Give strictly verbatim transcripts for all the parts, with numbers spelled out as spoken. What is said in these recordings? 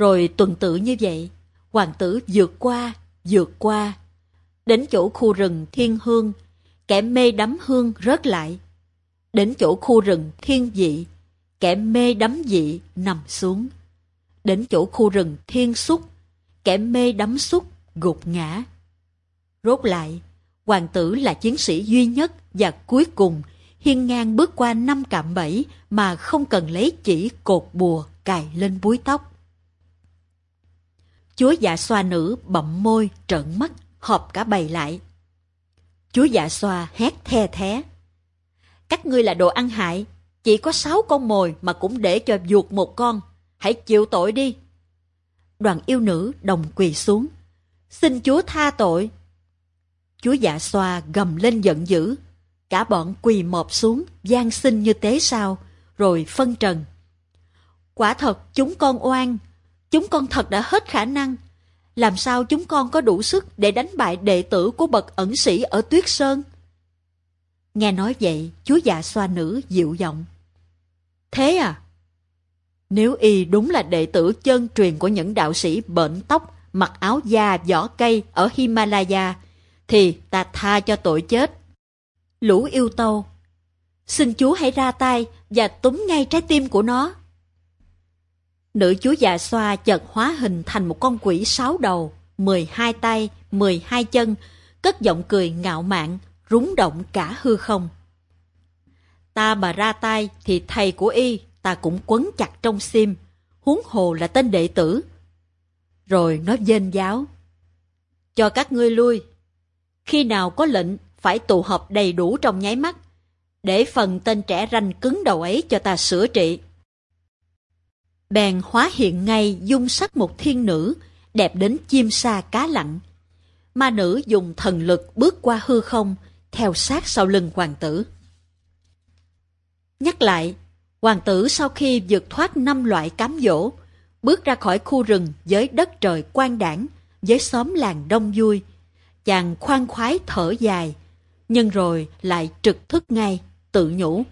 Rồi tuần tự như vậy, hoàng tử vượt qua, vượt qua. Đến chỗ khu rừng thiên hương, kẻ mê đắm hương rớt lại. Đến chỗ khu rừng thiên vị, kẻ mê đắm vị nằm xuống. Đến chỗ khu rừng thiên xúc, kẻ mê đắm xúc gục ngã. Rốt lại, hoàng tử là chiến sĩ duy nhất và cuối cùng hiên ngang bước qua năm cạm bẫy mà không cần lấy chỉ cột bùa cài lên búi tóc. Chúa Dạ Xoa nữ bậm môi trợn mắt, họp cả bầy lại. Chúa Dạ Xoa hét the thé: các ngươi là đồ ăn hại, chỉ có sáu con mồi mà cũng để cho vuột một con, hãy chịu tội đi. Đoàn yêu nữ đồng quỳ xuống: xin chúa tha tội. Chúa Dạ Xoa gầm lên giận dữ, cả bọn quỳ mọp xuống van xin như tế sao, rồi phân trần: quả thật chúng con oan, chúng con thật đã hết khả năng. Làm sao chúng con có đủ sức để đánh bại đệ tử của bậc ẩn sĩ ở Tuyết Sơn? Nghe nói vậy, chúa Dạ Xoa nữ dịu giọng: thế à? Nếu y đúng là đệ tử chân truyền của những đạo sĩ bện tóc, mặc áo da vỏ cây ở Himalaya, thì ta tha cho tội chết. Lũ yêu tâu, xin chúa hãy ra tay và túm ngay trái tim của nó. Nữ chúa Dạ Xoa chợt hóa hình thành một con quỷ sáu đầu, mười hai tay, mười hai chân, cất giọng cười ngạo mạn, rúng động cả hư không. Ta mà ra tay thì thầy của y ta cũng quấn chặt trong xiêm, huống hồ là tên đệ tử. Rồi nó vênh váo: cho các ngươi lui. Khi nào có lệnh phải tụ họp đầy đủ trong nháy mắt, để phần tên trẻ ranh cứng đầu ấy cho ta sửa trị. Bèn hóa hiện ngay dung sắc một thiên nữ, đẹp đến chim sa cá lặn. Ma nữ dùng thần lực bước qua hư không, theo sát sau lưng hoàng tử. Nhắc lại, hoàng tử sau khi vượt thoát năm loại cám dỗ, bước ra khỏi khu rừng với đất trời quang đãng, với xóm làng đông vui, chàng khoan khoái thở dài, nhưng rồi lại trực thức ngay, tự nhủ: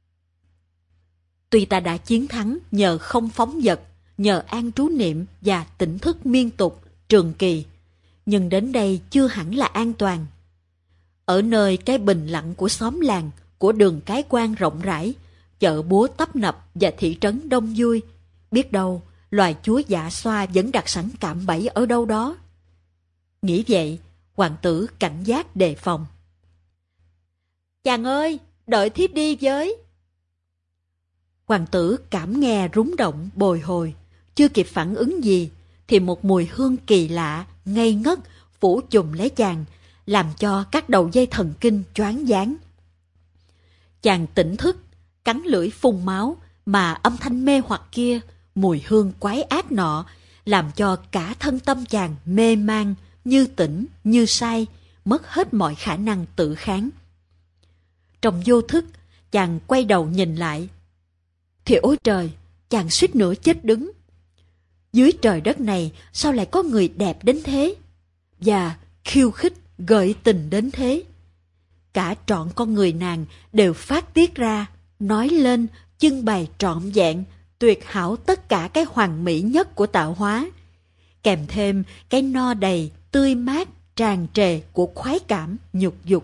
tuy ta đã chiến thắng nhờ không phóng dật, nhờ an trú niệm và tỉnh thức miên tục, trường kỳ, nhưng đến đây chưa hẳn là an toàn. Ở nơi cái bình lặng của xóm làng, của đường cái quan rộng rãi, chợ búa tấp nập và thị trấn đông vui, biết đâu loài chúa Dạ Xoa vẫn đặt sẵn cạm bẫy ở đâu đó. Nghĩ vậy, hoàng tử cảnh giác đề phòng. Chàng ơi, đợi thiếp đi với. Hoàng tử cảm nghe rúng động bồi hồi, chưa kịp phản ứng gì, thì một mùi hương kỳ lạ, ngây ngất, phủ chùm lấy chàng, làm cho các đầu dây thần kinh choáng váng. Chàng tỉnh thức, cắn lưỡi phun máu, mà âm thanh mê hoặc kia, mùi hương quái ác nọ, làm cho cả thân tâm chàng mê man, như tỉnh, như say, mất hết mọi khả năng tự kháng. Trong vô thức, chàng quay đầu nhìn lại. Thì ôi trời, chàng suýt nữa chết đứng. Dưới trời đất này sao lại có người đẹp đến thế? Và khiêu khích, gợi tình đến thế? Cả trọn con người nàng đều phát tiết ra, nói lên, trưng bày trọn vẹn, tuyệt hảo tất cả cái hoàn mỹ nhất của tạo hóa, kèm thêm cái no đầy, tươi mát, tràn trề của khoái cảm, nhục dục.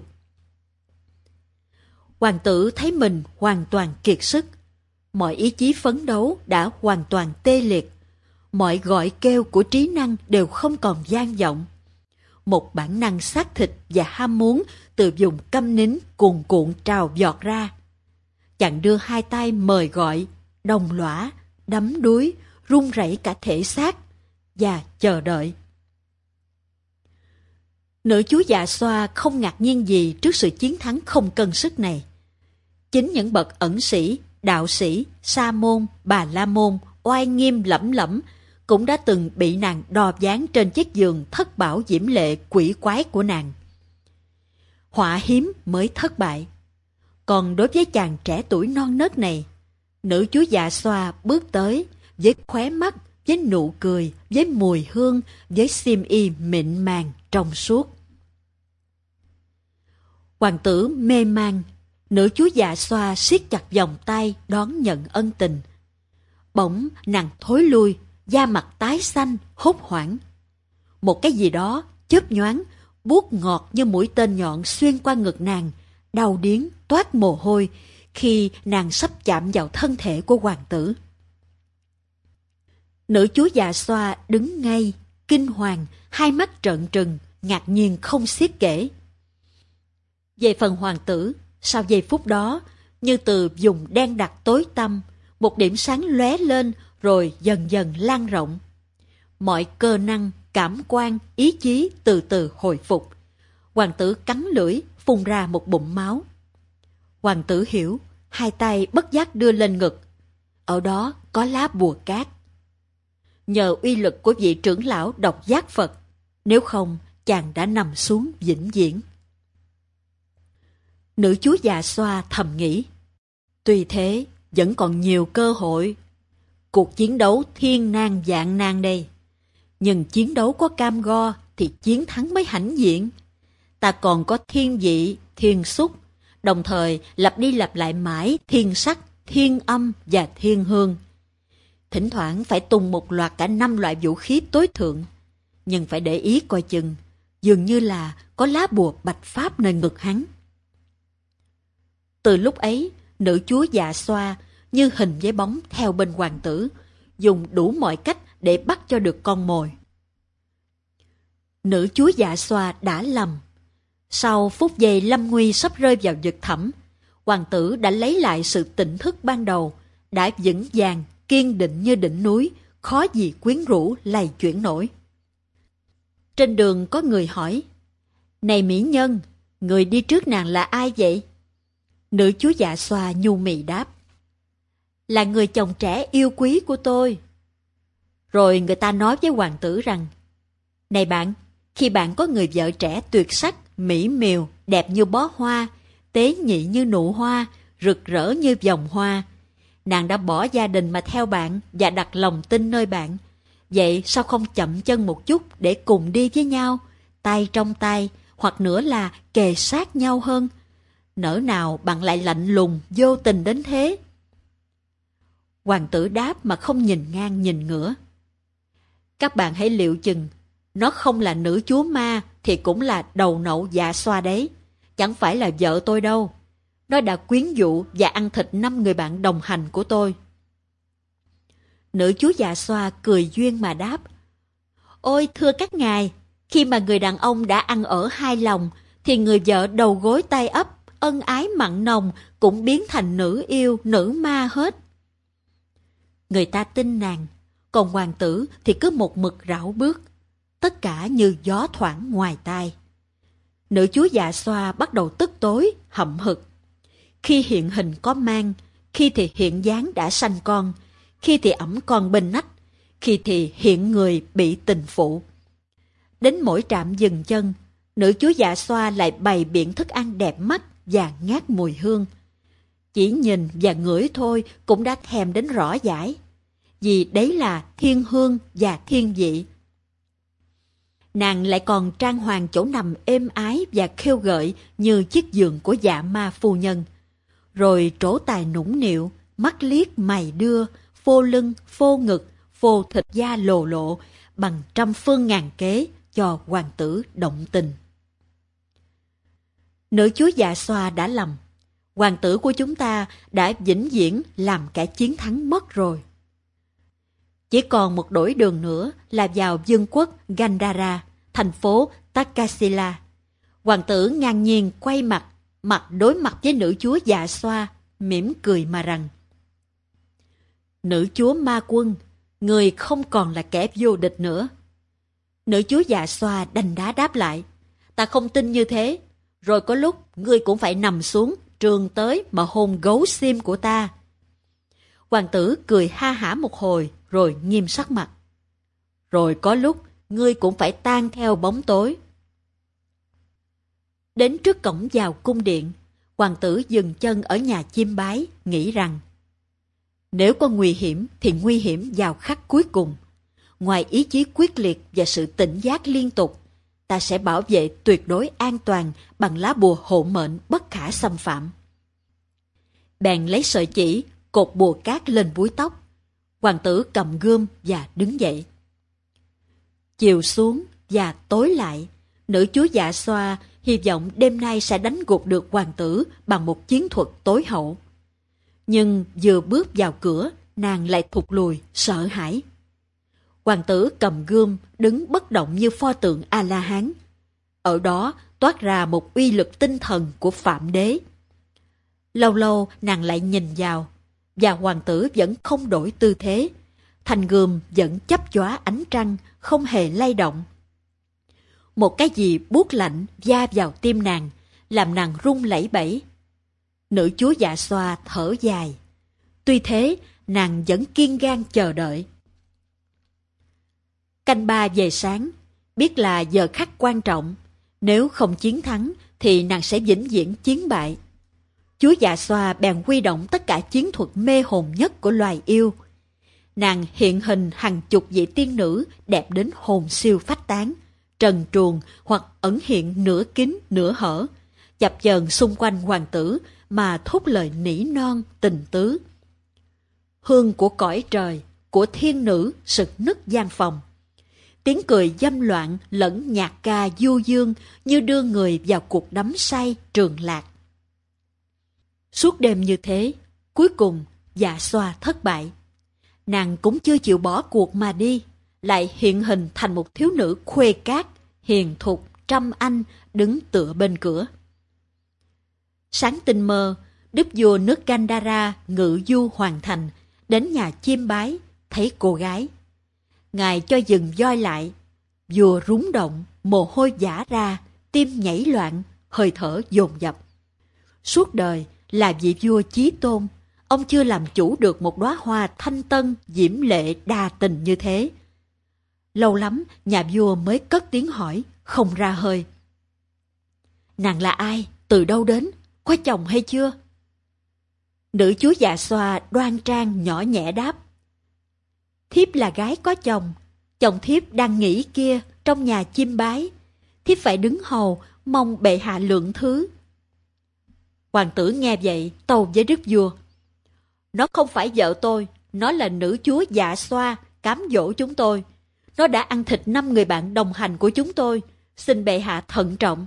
Hoàng tử thấy mình hoàn toàn kiệt sức. Mọi ý chí phấn đấu đã hoàn toàn tê liệt. Mọi gọi kêu của trí năng đều không còn vang vọng. Một bản năng xác thịt và ham muốn từ vùng câm nín cuồn cuộn trào vọt ra. Chàng đưa hai tay mời gọi, đồng lõa, đắm đuối, run rẩy cả thể xác, và chờ đợi. Nữ chúa Dạ Xoa không ngạc nhiên gì trước sự chiến thắng không cân sức này. Chính những bậc ẩn sĩ, đạo sĩ, sa môn, bà la môn, oai nghiêm lẫm lẫm cũng đã từng bị nàng đò ván trên chiếc giường thất bảo diễm lệ quỷ quái của nàng. Họa hiếm mới thất bại. Còn đối với chàng trẻ tuổi non nớt này, nữ chúa Dạ Xoa bước tới với khóe mắt, với nụ cười, với mùi hương, với xiêm y mịn màng trong suốt. Hoàng tử mê man, nữ chúa Dạ Xoa siết chặt vòng tay đón nhận ân tình. Bỗng nàng thối lui da mặt tái xanh, hốt hoảng. Một cái gì đó chớp nhoáng, buốt ngọt như mũi tên nhọn xuyên qua ngực nàng, đau điếng, toát mồ hôi khi nàng sắp chạm vào thân thể của hoàng tử. Nữ chúa Dạ Xoa đứng ngay, kinh hoàng, hai mắt trợn trừng, ngạc nhiên không xiết kể. Về phần hoàng tử, sau giây phút đó, như từ vùng đen đặc tối tăm, một điểm sáng lóe lên rồi dần dần lan rộng. Mọi cơ năng, cảm quan, ý chí từ từ hồi phục. Hoàng tử cắn lưỡi, phun ra một bụng máu. Hoàng tử hiểu, hai tay bất giác đưa lên ngực. Ở đó có lá bùa cát. Nhờ uy lực của vị trưởng lão độc giác Phật, nếu không chàng đã nằm xuống vĩnh viễn. Nữ chúa Dạ Xoa thầm nghĩ, tuy thế vẫn còn nhiều cơ hội. Cuộc chiến đấu thiên nan vạn nan đây. Nhưng chiến đấu có cam go thì chiến thắng mới hãnh diện. Ta còn có thiên vị, thiên xúc, đồng thời lặp đi lặp lại mãi thiên sắc, thiên âm và thiên hương. Thỉnh thoảng phải tung một loạt cả năm loại vũ khí tối thượng. Nhưng phải để ý coi chừng, dường như là có lá bùa bạch pháp nơi ngực hắn. Từ lúc ấy, nữ chúa Dạ Xoa như hình với bóng theo bên hoàng tử, dùng đủ mọi cách để bắt cho được con mồi. Nữ chúa Dạ Xoa đã lầm. Sau phút giây lâm nguy sắp rơi vào vực thẳm, hoàng tử đã lấy lại sự tỉnh thức ban đầu, đã vững vàng, kiên định như đỉnh núi, khó gì quyến rũ lay chuyển nổi. Trên đường có người hỏi, này mỹ nhân, người đi trước nàng là ai vậy? Nữ chúa Dạ Xoa nhu mì đáp, là người chồng trẻ yêu quý của tôi. Rồi người ta nói với hoàng tử rằng, này bạn, khi bạn có người vợ trẻ tuyệt sắc, mỹ miều, đẹp như bó hoa, tế nhị như nụ hoa, rực rỡ như vòng hoa, nàng đã bỏ gia đình mà theo bạn và đặt lòng tin nơi bạn. Vậy sao không chậm chân một chút để cùng đi với nhau, tay trong tay, hoặc nữa là kề sát nhau hơn? Nỡ nào bạn lại lạnh lùng, vô tình đến thế? Hoàng tử đáp mà không nhìn ngang nhìn ngửa. Các bạn hãy liệu chừng, nó không là nữ chúa ma thì cũng là đầu nậu Dạ Xoa đấy. Chẳng phải là vợ tôi đâu. Nó đã quyến dụ và ăn thịt năm người bạn đồng hành của tôi. Nữ chúa Dạ Xoa cười duyên mà đáp, ôi thưa các ngài, khi mà người đàn ông đã ăn ở hai lòng, thì người vợ đầu gối tay ấp, ân ái mặn nồng cũng biến thành nữ yêu, nữ ma hết. Người ta tin nàng, còn hoàng tử thì cứ một mực rảo bước, tất cả như gió thoảng ngoài tai. Nữ chúa Dạ Xoa bắt đầu tức tối, hậm hực. Khi hiện hình có mang, khi thì hiện dáng đã sanh con, khi thì ẵm con bên nách, khi thì hiện người bị tình phụ. Đến mỗi trạm dừng chân, nữ chúa Dạ Xoa lại bày biện thức ăn đẹp mắt và ngát mùi hương. Chỉ nhìn và ngửi thôi cũng đã thèm đến rõ dãi, vì đấy là thiên hương và thiên vị. Nàng lại còn trang hoàng chỗ nằm êm ái và khêu gợi như chiếc giường của Dạ Ma phu nhân. Rồi trổ tài nũng nịu, mắt liếc mày đưa, phô lưng, phô ngực, phô thịt da lồ lộ, bằng trăm phương ngàn kế cho hoàng tử động tình. Nữ chúa Dạ Xoa đã lầm. Hoàng tử của chúng ta đã vĩnh viễn làm kẻ chiến thắng mất rồi. Chỉ còn một đổi đường nữa là vào vương quốc Gandhara, thành phố Takasila. Hoàng tử ngang nhiên quay mặt, mặt đối mặt với nữ chúa Dạ Xoa, mỉm cười mà rằng, nữ chúa ma quân, người không còn là kẻ vô địch nữa. Nữ chúa Dạ Xoa đanh đá đáp lại, ta không tin như thế. Rồi có lúc ngươi cũng phải nằm xuống, trường tới mà hôn gấu xiêm của ta. Hoàng tử cười ha hả một hồi, rồi nghiêm sắc mặt. Rồi có lúc ngươi cũng phải tan theo bóng tối. Đến trước cổng vào cung điện, hoàng tử dừng chân ở nhà chiêm bái, nghĩ rằng, nếu có nguy hiểm thì nguy hiểm vào khắc cuối cùng. Ngoài ý chí quyết liệt và sự tỉnh giác liên tục, ta sẽ bảo vệ tuyệt đối an toàn bằng lá bùa hộ mệnh bất khả xâm phạm. Bèn lấy sợi chỉ, cột bùa cát lên búi tóc. Hoàng tử cầm gươm và đứng dậy. Chiều xuống và tối lại, nữ chúa Dạ Xoa hy vọng đêm nay sẽ đánh gục được hoàng tử bằng một chiến thuật tối hậu. Nhưng vừa bước vào cửa, nàng lại thụt lùi, sợ hãi. Hoàng tử cầm gươm, đứng bất động như pho tượng A-la-hán. Ở đó toát ra một uy lực tinh thần của Phạm Đế. Lâu lâu nàng lại nhìn vào, và hoàng tử vẫn không đổi tư thế. Thanh gươm vẫn chắp chóa ánh trăng, không hề lay động. Một cái gì buốt lạnh va vào tim nàng, làm nàng run lẩy bẩy. Nữ chúa Dạ Xoa thở dài. Tuy thế, nàng vẫn kiên gan chờ đợi. Canh ba về sáng, biết là giờ khắc quan trọng. Nếu không chiến thắng, thì nàng sẽ vĩnh viễn chiến bại. Chúa Dạ Xoa bèn huy động tất cả chiến thuật mê hồn nhất của loài yêu. Nàng hiện hình hàng chục vị tiên nữ đẹp đến hồn siêu phách tán, trần truồng hoặc ẩn hiện nửa kín nửa hở, chập chờn xung quanh hoàng tử mà thốt lời nỉ non tình tứ. Hương của cõi trời, của thiên nữ sực nức gian phòng. Tiếng cười dâm loạn lẫn nhạc ca du dương như đưa người vào cuộc đắm say trường lạc. Suốt đêm như thế, cuối cùng Dạ Xoa thất bại. Nàng cũng chưa chịu bỏ cuộc mà đi, lại hiện hình thành một thiếu nữ khuê cát, hiền thục, trăm anh, đứng tựa bên cửa. Sáng tinh mơ, đức vua nước Gandhara ngự du hoàn thành, đến nhà chiêm bái, thấy cô gái. Ngài cho dừng voi lại, vua rúng động, mồ hôi vã ra, tim nhảy loạn, hơi thở dồn dập. Suốt đời là vị vua chí tôn, ông chưa làm chủ được một đóa hoa thanh tân, diễm lệ, đa tình như thế. Lâu lắm, nhà vua mới cất tiếng hỏi, không ra hơi. Nàng là ai? Từ đâu đến? Có chồng hay chưa? Nữ chúa Dạ Xoa đoan trang nhỏ nhẹ đáp. Thiếp là gái có chồng, chồng thiếp đang nghỉ kia trong nhà chiêm bái. Thiếp phải đứng hầu, mong bệ hạ lượng thứ. Hoàng tử nghe vậy, tâu với đức vua. Nó không phải vợ tôi, nó là nữ chúa Dạ Xoa, cám dỗ chúng tôi. Nó đã ăn thịt năm người bạn đồng hành của chúng tôi, xin bệ hạ thận trọng.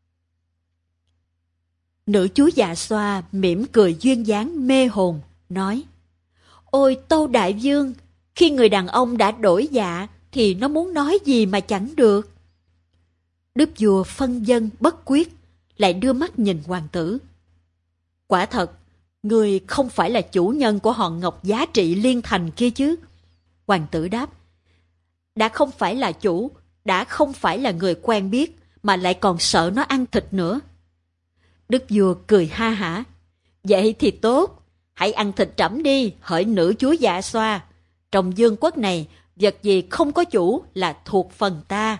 Nữ chúa Dạ Xoa mỉm cười duyên dáng mê hồn, nói. Ôi tâu đại vương, khi người đàn ông đã đổi dạ, thì nó muốn nói gì mà chẳng được. Đức vua phân vân bất quyết, lại đưa mắt nhìn hoàng tử. Quả thật, người không phải là chủ nhân của hòn ngọc giá trị liên thành kia chứ? Hoàng tử đáp. Đã không phải là chủ, đã không phải là người quen biết, mà lại còn sợ nó ăn thịt nữa. Đức vua cười ha hả. Vậy thì tốt, hãy ăn thịt trẫm đi, hỡi nữ chúa Dạ Xoa. Trong vương quốc này, vật gì không có chủ là thuộc phần ta.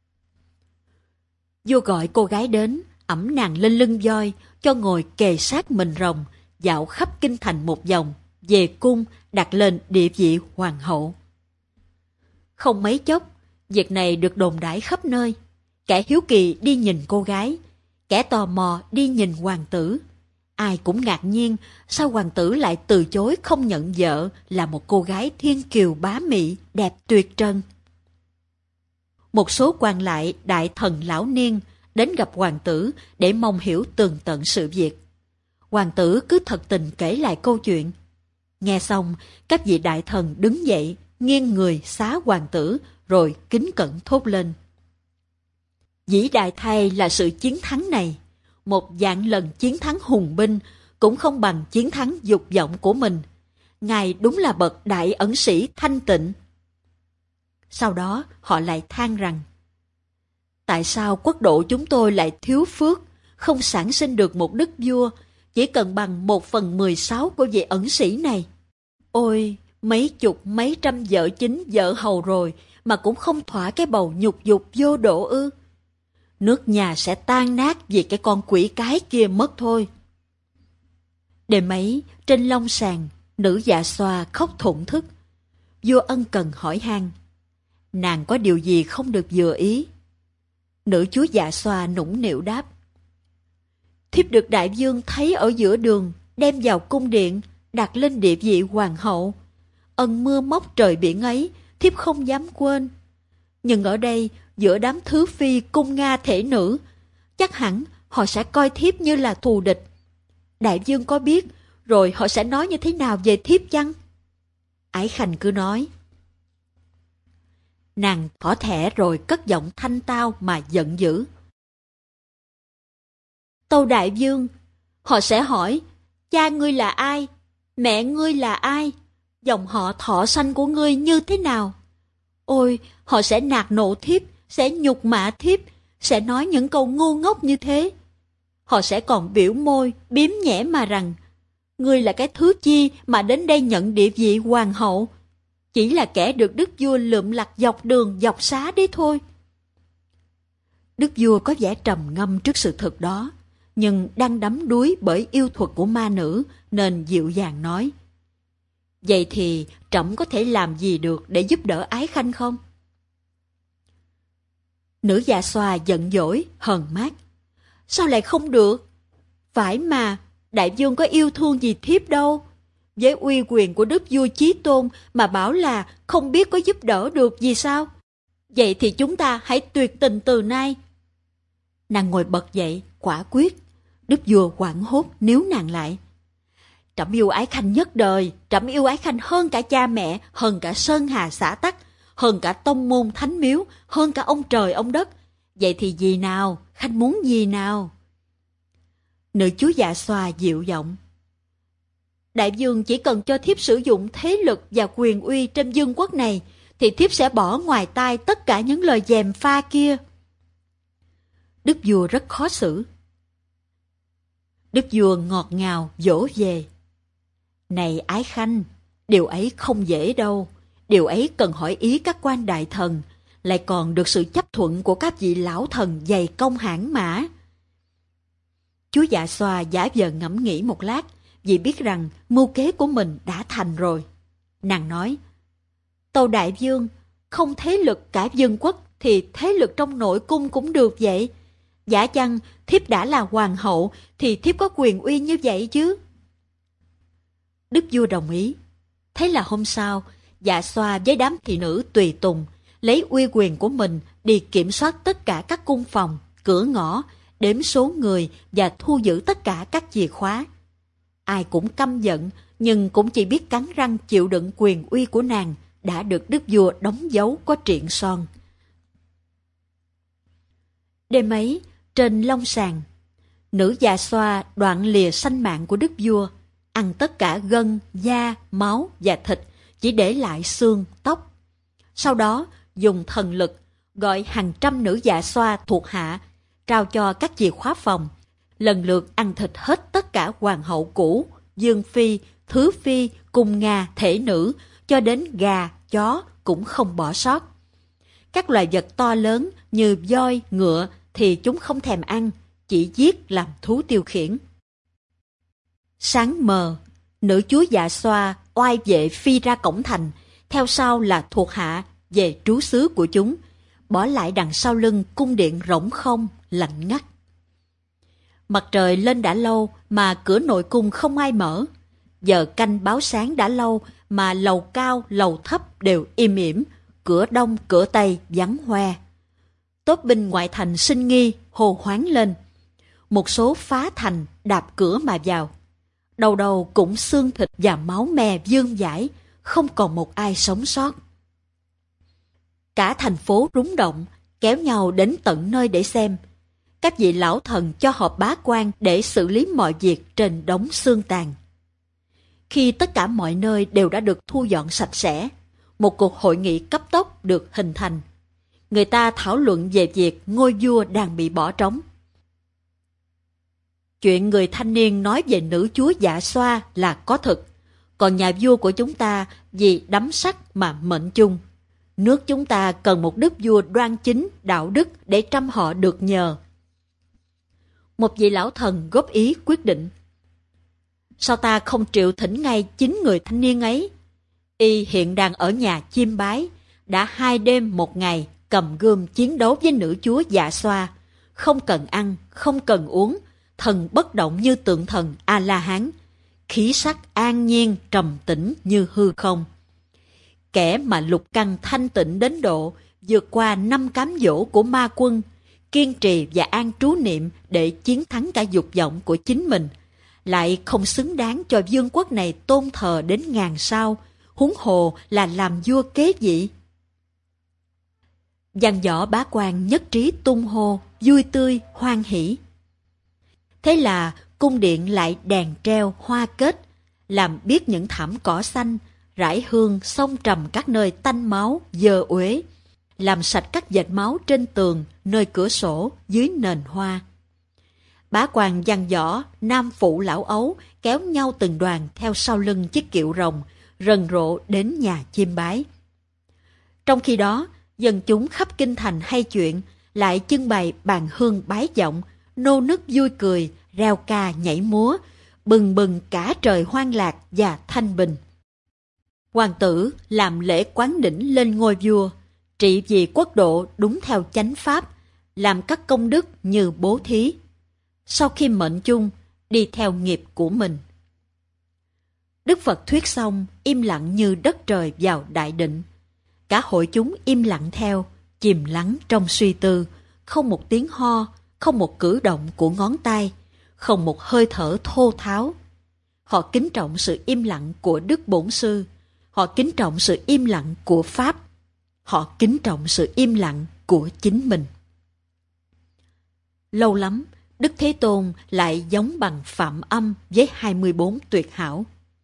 Vua gọi cô gái đến, ẵm nàng lên lưng voi, cho ngồi kề sát mình rồng, dạo khắp kinh thành một vòng, về cung đặt lên địa vị hoàng hậu. Không mấy chốc, việc này được đồn đãi khắp nơi. Kẻ hiếu kỳ đi nhìn cô gái, kẻ tò mò đi nhìn hoàng tử. Ai cũng ngạc nhiên sao hoàng tử lại từ chối không nhận vợ là một cô gái thiên kiều bá mị, đẹp tuyệt trần. Một số quan lại đại thần lão niên đến gặp hoàng tử để mong hiểu tường tận sự việc. Hoàng tử cứ thật tình kể lại câu chuyện. Nghe xong, các vị đại thần đứng dậy, nghiêng người xá hoàng tử, rồi kính cẩn thốt lên. Vĩ đại thay là sự chiến thắng này. Một vạn lần chiến thắng hùng binh cũng không bằng chiến thắng dục vọng của mình. Ngài đúng là bậc đại ẩn sĩ thanh tịnh. Sau đó họ lại than rằng, tại sao quốc độ chúng tôi lại thiếu phước, không sản sinh được một đức vua, chỉ cần bằng một phần mười sáu của vị ẩn sĩ này. Ôi, mấy chục mấy trăm vợ chính vợ hầu rồi mà cũng không thỏa cái bầu nhục dục vô độ ư. Nước nhà sẽ tan nát vì cái con quỷ cái kia mất thôi. Đêm ấy, trên long sàng, nữ Dạ Xoa khóc thổn thức. Vua ân cần hỏi han, nàng có điều gì không được vừa ý? Nữ chúa Dạ Xoa nũng nịu đáp, thiếp được đại vương thấy ở giữa đường, đem vào cung điện, đặt lên địa vị hoàng hậu. ân mưa móc trời biển ấy, thiếp không dám quên. Nhưng ở đây, giữa đám thứ phi cung Nga thể nữ, chắc hẳn họ sẽ coi thiếp như là thù địch. Đại vương có biết, rồi họ sẽ nói như thế nào về thiếp chăng? Ái Khanh cứ nói. Nàng thỏ thẻ rồi cất giọng thanh tao mà giận dữ. Tâu đại vương, họ sẽ hỏi, cha ngươi là ai? Mẹ ngươi là ai? Dòng họ Thọ Sanh của ngươi như thế nào? Ôi, họ sẽ nạt nộ thiếp, sẽ nhục mạ thiếp, sẽ nói những câu ngu ngốc như thế. Họ sẽ còn biểu môi, biếm nhẽ mà rằng, ngươi là cái thứ chi mà đến đây nhận địa vị hoàng hậu? Chỉ là kẻ được đức vua lượm lặt dọc đường dọc xá đấy thôi. Đức vua có vẻ trầm ngâm trước sự thật đó, nhưng đang đắm đuối bởi yêu thuật của ma nữ nên dịu dàng nói. Vậy thì trẫm có thể làm gì được để giúp đỡ Ái Khanh không? Nữ Dạ Xoa giận dỗi, hờn mát. Sao lại không được? Phải mà, đại vương có yêu thương gì thiếp đâu. Với uy quyền của đức vua Chí Tôn mà bảo là không biết có giúp đỡ được gì sao? Vậy thì chúng ta hãy tuyệt tình từ nay. Nàng ngồi bật dậy, quả quyết. Đức vua hoảng hốt níu nàng lại. Trẫm yêu Ái Khanh nhất đời, trẫm yêu Ái Khanh hơn cả cha mẹ, hơn cả sơn hà xã tắc, hơn cả tông môn thánh miếu, hơn cả ông trời ông đất. Vậy thì gì nào, Khanh muốn gì nào? Nữ chúa Dạ Xoa dịu giọng. Đại vương chỉ cần cho thiếp sử dụng thế lực và quyền uy trên vương quốc này, thì thiếp sẽ bỏ ngoài tai tất cả những lời gièm pha kia. Đức vua rất khó xử. Đức vua ngọt ngào dỗ về. Này Ái Khanh, điều ấy không dễ đâu. Điều ấy cần hỏi ý các quan đại thần, lại còn được sự chấp thuận của các vị lão thần dày công hãn mã. Chúa Dạ Xoa giả vờ ngẫm nghĩ một lát, vì biết rằng mưu kế của mình đã thành rồi. Nàng nói, tâu đại vương, không thế lực cả vương quốc thì thế lực trong nội cung cũng được vậy. Giả chăng thiếp đã là hoàng hậu thì thiếp có quyền uy như vậy chứ? Đức vua đồng ý. Thế là hôm sau, Dạ Xoa với đám thị nữ tùy tùng lấy uy quyền của mình đi kiểm soát tất cả các cung phòng, cửa ngõ, đếm số người và thu giữ tất cả các chìa khóa. Ai cũng căm giận, nhưng cũng chỉ biết cắn răng chịu đựng quyền uy của nàng đã được đức vua đóng dấu có triện son. Đêm ấy, trên long sàng, nữ Dạ Xoa đoạn lìa sanh mạng của đức vua, ăn tất cả gân, da, máu và thịt, chỉ để lại xương, tóc. Sau đó, dùng thần lực, gọi hàng trăm nữ Dạ Xoa thuộc hạ, trao cho các chìa khóa phòng, lần lượt ăn thịt hết tất cả hoàng hậu cũ, dương phi, thứ phi, cung Nga, thể nữ, cho đến gà, chó cũng không bỏ sót. Các loài vật to lớn như voi, ngựa thì chúng không thèm ăn, chỉ giết làm thú tiêu khiển. Sáng mờ, nữ chúa Dạ Xoa oai vệ phi ra cổng thành, theo sau là thuộc hạ về trú xứ của chúng, bỏ lại đằng sau lưng cung điện rỗng không, lạnh ngắt. Mặt trời lên đã lâu mà cửa nội cung không ai mở. Giờ canh báo sáng đã lâu mà lầu cao, lầu thấp đều im ỉm, cửa đông, cửa tây vắng hoe. Tốt binh ngoại thành sinh nghi, hô hoáng lên. Một số phá thành, đạp cửa mà vào. Đầu đầu cũng xương thịt và máu me vương vãi, không còn một ai sống sót. Cả thành phố rúng động, kéo nhau đến tận nơi để xem. Các vị lão thần cho họp bá quan để xử lý mọi việc trên đống xương tàn. Khi tất cả mọi nơi đều đã được thu dọn sạch sẽ, một cuộc hội nghị cấp tốc được hình thành. Người ta thảo luận về việc ngôi vua đang bị bỏ trống. Chuyện người thanh niên nói về nữ chúa Dạ Xoa là có thực, còn nhà vua của chúng ta vì đắm sắc mà mệnh chung. Nước chúng ta cần một đức vua đoan chính, đạo đức để trăm họ được nhờ. Một vị lão thần góp ý quyết định. Sao ta không triệu thỉnh ngay chính người thanh niên ấy? Y hiện đang ở nhà chiêm bái, đã hai đêm một ngày cầm gươm chiến đấu với nữ chúa Dạ Xoa, không cần ăn, không cần uống, thần bất động như tượng thần A-la-hán, khí sắc an nhiên trầm tĩnh như hư không. kẻ mà lục căn thanh tịnh đến độ vượt qua năm cám dỗ của ma quân, kiên trì và an trú niệm để chiến thắng cả dục vọng của chính mình, lại không xứng đáng cho vương quốc này tôn thờ đến ngàn sao, huống hồ là làm vua kế vị. Văn võ bá quan nhất trí tung hô, vui tươi, hoan hỷ. Thế là cung điện lại đèn treo, hoa kết, làm biết những thảm cỏ xanh, rải hương xông trầm các nơi tanh máu, dơ uế, làm sạch các vệt máu trên tường, nơi cửa sổ, dưới nền hoa. Bá quan văn võ, nam phụ lão ấu kéo nhau từng đoàn theo sau lưng chiếc kiệu rồng, rần rộ đến nhà chiêm bái. Trong khi đó, dân chúng khắp kinh thành hay chuyện, lại trưng bày bàn hương bái vọng, nô nức vui cười, reo ca nhảy múa, bừng bừng cả trời hoan lạc và thanh bình. Hoàng tử làm lễ quán đỉnh lên ngôi vua, trị vì quốc độ đúng theo chánh pháp, làm các công đức như bố thí. Sau khi mệnh chung, đi theo nghiệp của mình. Đức Phật thuyết xong, im lặng như đất trời vào đại định. Cả hội chúng im lặng theo, chìm lắng trong suy tư, không một tiếng ho, không một cử động của ngón tay, không một hơi thở thô tháo. Họ kính trọng sự im lặng của Đức Bổn Sư, họ kính trọng sự im lặng của Pháp, họ kính trọng sự im lặng của chính mình. Lâu lắm, Đức Thế Tôn lại giống bằng Phạm Âm với hai mươi bốn tuyệt hảo.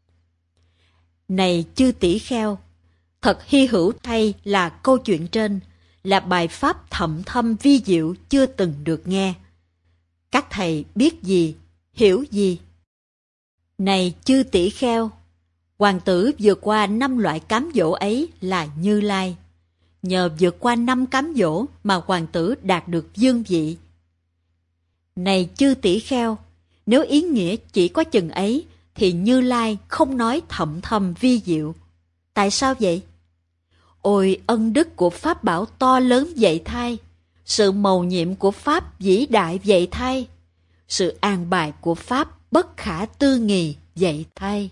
Này chư tỷ kheo, thật hy hữu thay là câu chuyện trên là bài pháp thậm thâm vi diệu chưa từng được nghe. Các thầy biết gì, hiểu gì? Này chư tỷ kheo, hoàng tử vượt qua năm loại cám dỗ ấy là Như Lai. Nhờ vượt qua năm cám dỗ mà hoàng tử đạt được vương vị. Này chư tỷ kheo, nếu ý nghĩa chỉ có chừng ấy, thì Như Lai không nói thậm thâm vi diệu. Tại sao vậy? Ôi ân đức của Pháp bảo to lớn vậy thay, sự mầu nhiệm của Pháp vĩ đại vậy thay, sự an bài của Pháp bất khả tư nghì vậy thay.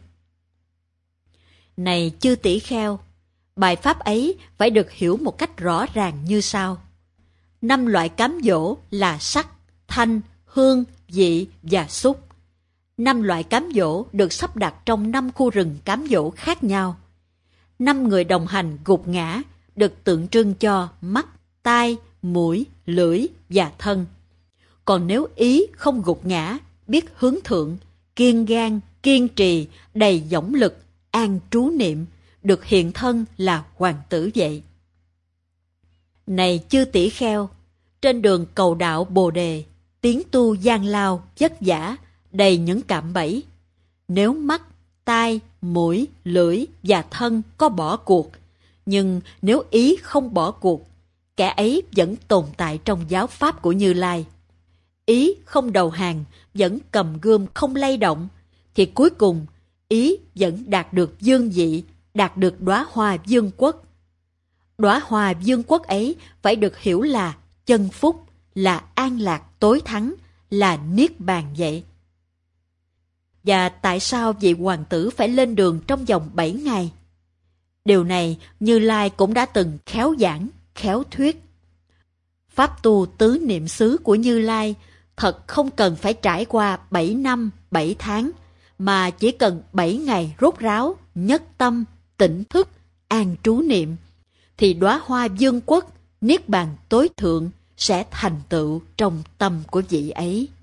Này chư tỷ kheo, bài Pháp ấy phải được hiểu một cách rõ ràng như sau. Năm loại cám dỗ là sắc, thanh, hương, vị và xúc. Năm loại cám dỗ được sắp đặt trong năm khu rừng cám dỗ khác nhau. Năm người đồng hành gục ngã được tượng trưng cho mắt, tai, mũi, lưỡi và thân. Còn nếu ý không gục ngã, biết hướng thượng, kiên gan, kiên trì, đầy dõng lực, an trú niệm, được hiện thân là hoàng tử vậy. Này chư tỷ kheo, trên đường cầu đạo Bồ Đề, tiến tu gian lao, vất vả, đầy những cạm bẫy. Nếu mắt, tai, mũi, lưỡi và thân có bỏ cuộc, nhưng nếu ý không bỏ cuộc, kẻ ấy vẫn tồn tại trong giáo pháp của Như Lai. Ý không đầu hàng, vẫn cầm gươm không lay động, thì cuối cùng ý vẫn đạt được vương vị, đạt được đóa hoa vương quốc. Đóa hoa vương quốc ấy phải được hiểu là chân phúc, là an lạc tối thắng, là niết bàn vậy. Và tại sao vị hoàng tử phải lên đường trong vòng bảy ngày? Điều này Như Lai cũng đã từng khéo giảng, khéo thuyết. Pháp tu tứ niệm xứ của Như Lai thật không cần phải trải qua bảy năm, bảy tháng, mà chỉ cần bảy ngày rốt ráo, nhất tâm, tỉnh thức, an trú niệm, thì đóa hoa vương quốc, niết bàn tối thượng sẽ thành tựu trong tâm của vị ấy.